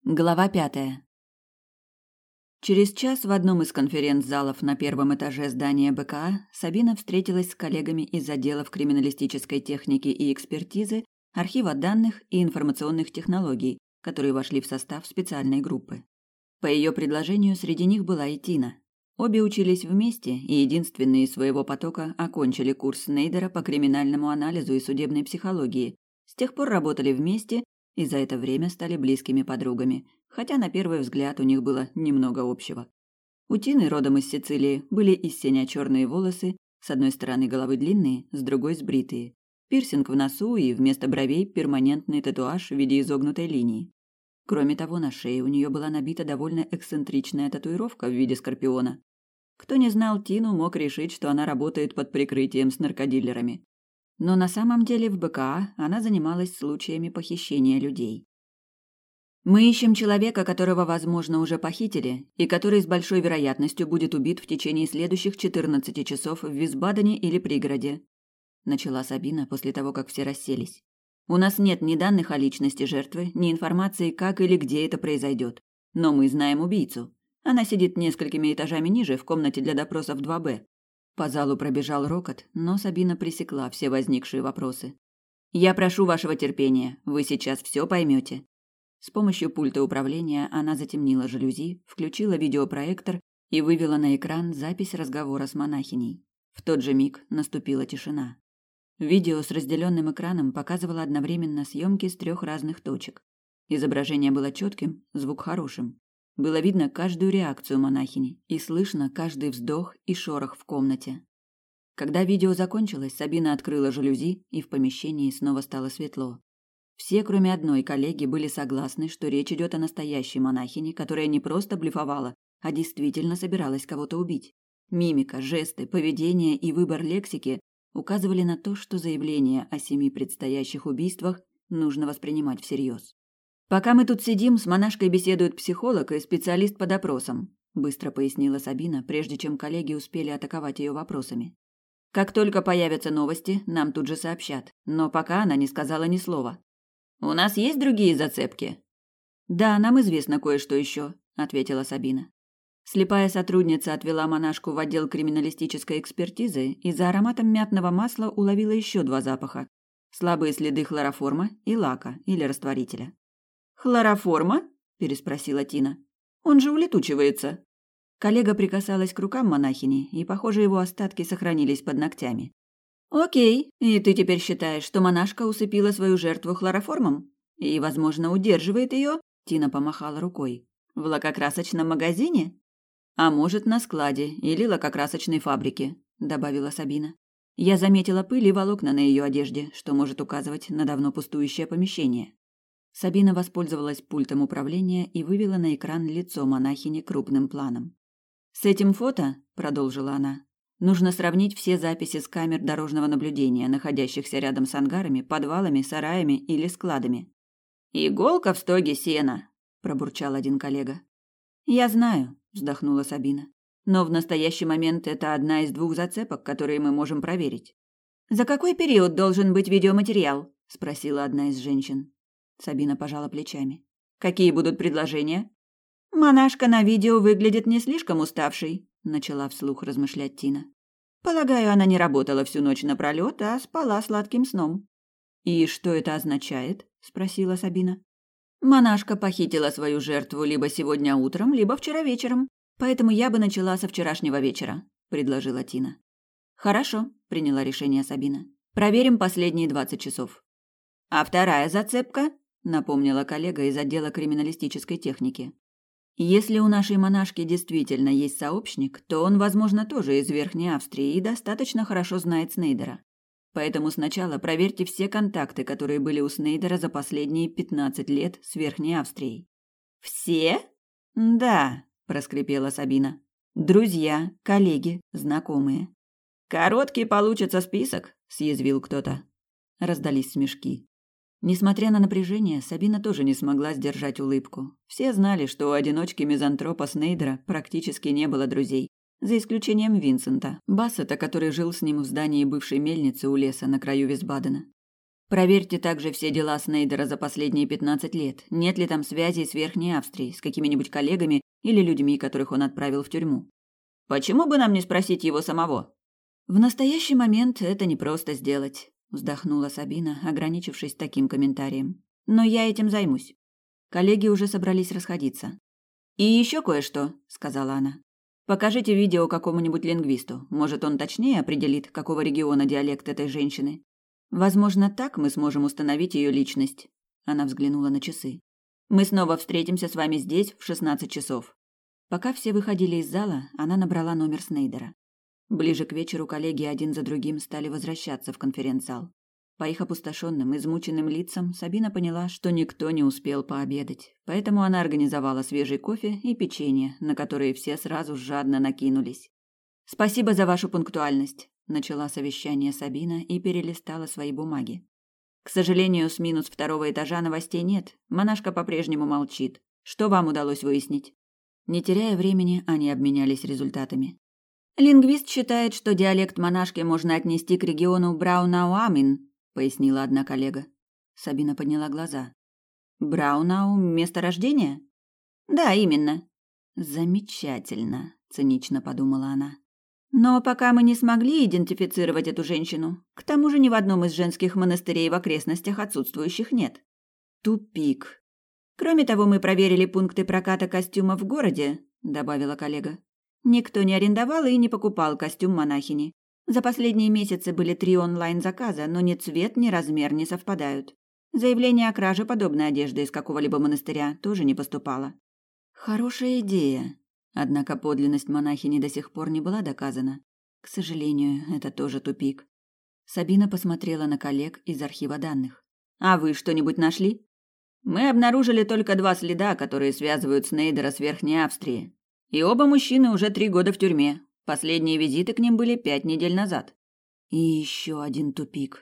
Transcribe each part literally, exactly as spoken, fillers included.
Глава пятая. Через час в одном из конференц-залов на первом этаже здания БКА Сабина встретилась с коллегами из отделов криминалистической техники и экспертизы, архива данных и информационных технологий, которые вошли в состав специальной группы. По ее предложению среди них была и Тина. Обе учились вместе и единственные из своего потока окончили курс Снейдера по криминальному анализу и судебной психологии, с тех пор работали вместе и за это время стали близкими подругами, хотя на первый взгляд у них было немного общего. У Тины, родом из Сицилии, были и сине-черные волосы, с одной стороны головы длинные, с другой сбритые, пирсинг в носу и вместо бровей перманентный татуаж в виде изогнутой линии. Кроме того, на шее у нее была набита довольно эксцентричная татуировка в виде скорпиона. Кто не знал Тину, мог решить, что она работает под прикрытием с наркодилерами. Но на самом деле в БКА она занималась случаями похищения людей. «Мы ищем человека, которого, возможно, уже похитили, и который с большой вероятностью будет убит в течение следующих четырнадцати часов в Висбадене или пригороде», – начала Сабина после того, как все расселись. «У нас нет ни данных о личности жертвы, ни информации, как или где это произойдет. Но мы знаем убийцу. Она сидит несколькими этажами ниже, в комнате для допросов два Б. По залу пробежал рокот, но Сабина пресекла все возникшие вопросы. «Я прошу вашего терпения, вы сейчас все поймете». С помощью пульта управления она затемнила жалюзи, включила видеопроектор и вывела на экран запись разговора с монахиней. В тот же миг наступила тишина. Видео с разделенным экраном показывало одновременно съемки с трех разных точек. Изображение было четким, звук хорошим. Было видно каждую реакцию монахини и слышно каждый вздох и шорох в комнате. Когда видео закончилось, Сабина открыла жалюзи, и в помещении снова стало светло. Все, кроме одной коллеги, были согласны, что речь идет о настоящей монахине, которая не просто блефовала, а действительно собиралась кого-то убить. Мимика, жесты, поведение и выбор лексики указывали на то, что заявление о семи предстоящих убийствах нужно воспринимать всерьез. «Пока мы тут сидим, с монашкой беседует психолог и специалист по допросам», быстро пояснила Сабина, прежде чем коллеги успели атаковать ее вопросами. «Как только появятся новости, нам тут же сообщат, но пока она не сказала ни слова». «У нас есть другие зацепки?» «Да, нам известно кое-что еще», – ответила Сабина. Слепая сотрудница отвела монашку в отдел криминалистической экспертизы и за ароматом мятного масла уловила еще два запаха – слабые следы хлороформа и лака или растворителя. «Хлороформа?» – переспросила Тина. «Он же улетучивается». Коллега прикасалась к рукам монахини, и, похоже, его остатки сохранились под ногтями. «Окей, и ты теперь считаешь, что монашка усыпила свою жертву хлороформом? И, возможно, удерживает ее?» – Тина помахала рукой. «В лакокрасочном магазине? А может, на складе или лакокрасочной фабрике», – добавила Сабина. «Я заметила пыль и волокна на ее одежде, что может указывать на давно пустующее помещение». Сабина воспользовалась пультом управления и вывела на экран лицо монахини крупным планом. «С этим фото, — продолжила она, — нужно сравнить все записи с камер дорожного наблюдения, находящихся рядом с ангарами, подвалами, сараями или складами». «Иголка в стоге сена», — пробурчал один коллега. «Я знаю», — вздохнула Сабина, — «но в настоящий момент это одна из двух зацепок, которые мы можем проверить». «За какой период должен быть видеоматериал?» — спросила одна из женщин. Сабина пожала плечами. «Какие будут предложения?» «Монашка на видео выглядит не слишком уставшей», – начала вслух размышлять Тина. «Полагаю, она не работала всю ночь напролёт, а спала сладким сном». «И что это означает?» – спросила Сабина. «Монашка похитила свою жертву либо сегодня утром, либо вчера вечером, поэтому я бы начала со вчерашнего вечера», – предложила Тина. «Хорошо», – приняла решение Сабина. «Проверим последние двадцать часов». «А вторая зацепка?» – напомнила коллега из отдела криминалистической техники. «Если у нашей монашки действительно есть сообщник, то он, возможно, тоже из Верхней Австрии и достаточно хорошо знает Снейдера. Поэтому сначала проверьте все контакты, которые были у Снейдера за последние пятнадцать лет с Верхней Австрией». «Все?» «Да», – проскрипела Сабина. «Друзья, коллеги, знакомые». «Короткий получится список», – съязвил кто-то. Раздались смешки. Несмотря на напряжение, Сабина тоже не смогла сдержать улыбку. Все знали, что у одиночки-мизантропа Снейдера практически не было друзей, за исключением Винсента, Бассета, который жил с ним в здании бывшей мельницы у леса на краю Висбадена. Проверьте также все дела Снейдера за последние пятнадцать лет. Нет ли там связей с Верхней Австрией, с какими-нибудь коллегами или людьми, которых он отправил в тюрьму? Почему бы нам не спросить его самого? В настоящий момент это непросто сделать, вздохнула Сабина, ограничившись таким комментарием. Но я этим займусь. Коллеги уже собрались расходиться. И еще кое-что, сказала она. Покажите видео какому-нибудь лингвисту. Может, он точнее определит, какого региона диалект этой женщины. Возможно, так мы сможем установить ее личность. Она взглянула на часы. Мы снова встретимся с вами здесь в шестнадцать часов. Пока все выходили из зала, она набрала номер Снейдера. Ближе к вечеру коллеги один за другим стали возвращаться в конференц-зал. По их опустошенным, измученным лицам Сабина поняла, что никто не успел пообедать, поэтому она организовала свежий кофе и печенье, на которые все сразу жадно накинулись. «Спасибо за вашу пунктуальность», – начала совещание Сабина и перелистала свои бумаги. «К сожалению, с минус второго этажа новостей нет, монашка по-прежнему молчит. Что вам удалось выяснить?» Не теряя времени, они обменялись результатами. «Лингвист считает, что диалект монашки можно отнести к региону Браунау-Амин», пояснила одна коллега. Сабина подняла глаза. Браунау – место рождения? Да, именно. Замечательно, цинично подумала она. Но пока мы не смогли идентифицировать эту женщину, к тому же ни в одном из женских монастырей в окрестностях отсутствующих нет. Тупик. Кроме того, мы проверили пункты проката костюмов в городе, добавила коллега. Никто не арендовал и не покупал костюм монахини. За последние месяцы были три онлайн-заказа, но ни цвет, ни размер не совпадают. Заявление о краже подобной одежды из какого-либо монастыря тоже не поступало. Хорошая идея. Однако подлинность монахини до сих пор не была доказана. К сожалению, это тоже тупик. Сабина посмотрела на коллег из архива данных. А вы что-нибудь нашли? Мы обнаружили только два следа, которые связывают Снейдера с Верхней Австрией. И оба мужчины уже три года в тюрьме. Последние визиты к ним были пять недель назад. И еще один тупик.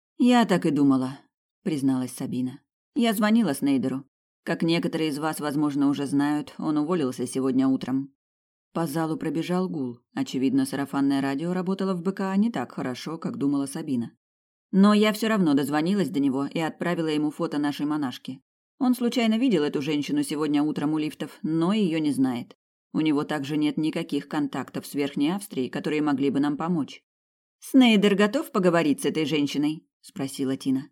Я так и думала, призналась Сабина. Я звонила Снейдеру. Как некоторые из вас, возможно, уже знают, он уволился сегодня утром. По залу пробежал гул. Очевидно, сарафанное радио работало в БК не так хорошо, как думала Сабина. Но я все равно дозвонилась до него и отправила ему фото нашей монашки. Он случайно видел эту женщину сегодня утром у лифтов, но ее не знает. У него также нет никаких контактов с Верхней Австрией, которые могли бы нам помочь. «Снейдер готов поговорить с этой женщиной?» – спросила Тина.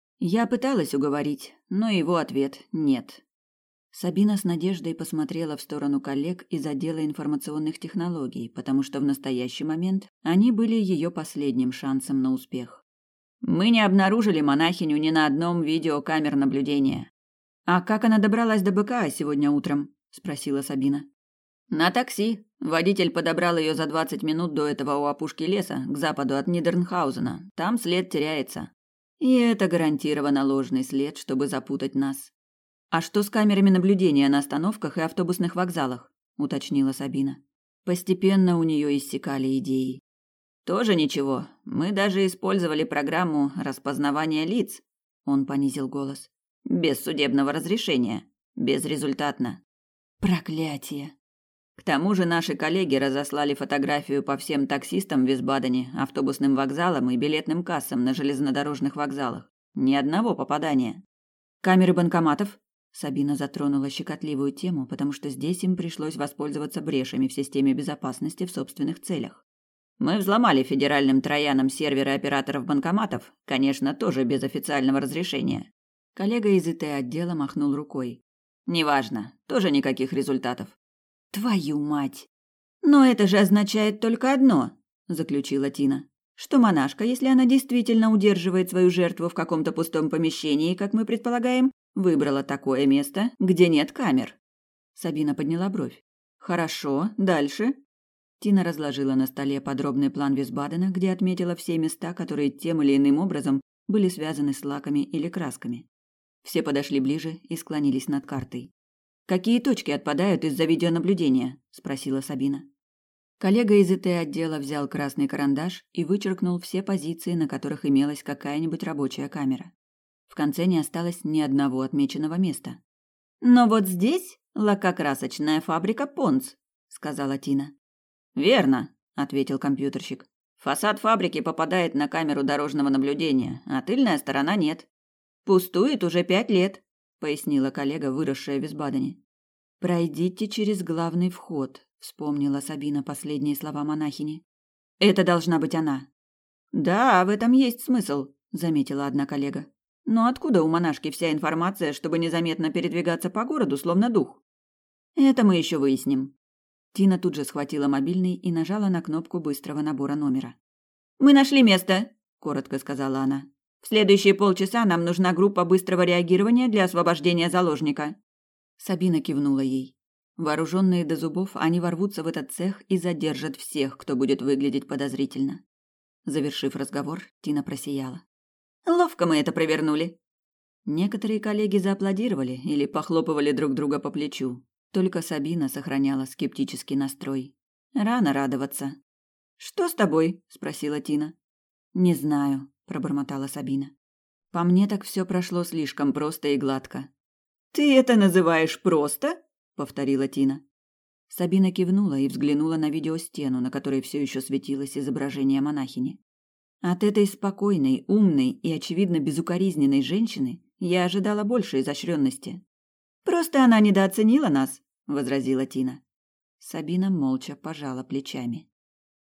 Я пыталась уговорить, но его ответ – нет. Сабина с надеждой посмотрела в сторону коллег из отдела информационных технологий, потому что в настоящий момент они были ее последним шансом на успех. «Мы не обнаружили монахиню ни на одном видео камер наблюдения». «А как она добралась до БК сегодня утром?» – спросила Сабина. На такси. Водитель подобрал ее за двадцать минут до этого у опушки леса, к западу от Нидернхаузена. Там след теряется. И это гарантированно ложный след, чтобы запутать нас. А что с камерами наблюдения на остановках и автобусных вокзалах? Уточнила Сабина. Постепенно у нее иссякали идеи. Тоже ничего. Мы даже использовали программу распознавания лиц. Он понизил голос. Без судебного разрешения. Безрезультатно. Проклятие. К тому же наши коллеги разослали фотографию по всем таксистам в Висбадене, автобусным вокзалам и билетным кассам на железнодорожных вокзалах. Ни одного попадания. Камеры банкоматов? Сабина затронула щекотливую тему, потому что здесь им пришлось воспользоваться брешами в системе безопасности в собственных целях. Мы взломали федеральным троянам серверы операторов банкоматов, конечно, тоже без официального разрешения. Коллега из ИТ-отдела махнул рукой. Неважно, тоже никаких результатов. Твою мать! Но это же означает только одно, заключила Тина. Что монашка, если она действительно удерживает свою жертву в каком-то пустом помещении, как мы предполагаем, выбрала такое место, где нет камер. Сабина подняла бровь. Хорошо, дальше. Тина разложила на столе подробный план Висбадена, где отметила все места, которые тем или иным образом были связаны с лаками или красками. Все подошли ближе и склонились над картой. «Какие точки отпадают из-за видеонаблюдения?» – спросила Сабина. Коллега из ИТ-отдела взял красный карандаш и вычеркнул все позиции, на которых имелась какая-нибудь рабочая камера. В конце не осталось ни одного отмеченного места. «Но вот здесь лакокрасочная фабрика Понц», – сказала Тина. «Верно», – ответил компьютерщик. Фасад фабрики попадает на камеру дорожного наблюдения, а тыльная сторона нет. Пустует уже пять лет, пояснила коллега, выросшая в Висбадене. Пройдите через главный вход, вспомнила Сабина последние слова монахини. Это должна быть она. Да, в этом есть смысл, заметила одна коллега. Но откуда у монашки вся информация, чтобы незаметно передвигаться по городу, словно дух? Это мы еще выясним. Тина тут же схватила мобильный и нажала на кнопку быстрого набора номера. «Мы нашли место», – коротко сказала она. «В следующие полчаса нам нужна группа быстрого реагирования для освобождения заложника». Сабина кивнула ей. Вооруженные до зубов, они ворвутся в этот цех и задержат всех, кто будет выглядеть подозрительно. Завершив разговор, Тина просияла. «Ловко мы это провернули». Некоторые коллеги зааплодировали или похлопывали друг друга по плечу. Только Сабина сохраняла скептический настрой. Рано радоваться. «Что с тобой?» – спросила Тина. «Не знаю», – пробормотала Сабина. «По мне так все прошло слишком просто и гладко». «Ты это называешь просто?» – повторила Тина. Сабина кивнула и взглянула на видеостену, на которой все еще светилось изображение монахини. От этой спокойной, умной и, очевидно, безукоризненной женщины я ожидала большей изощренности. «Просто она недооценила нас», – возразила Тина. Сабина молча пожала плечами.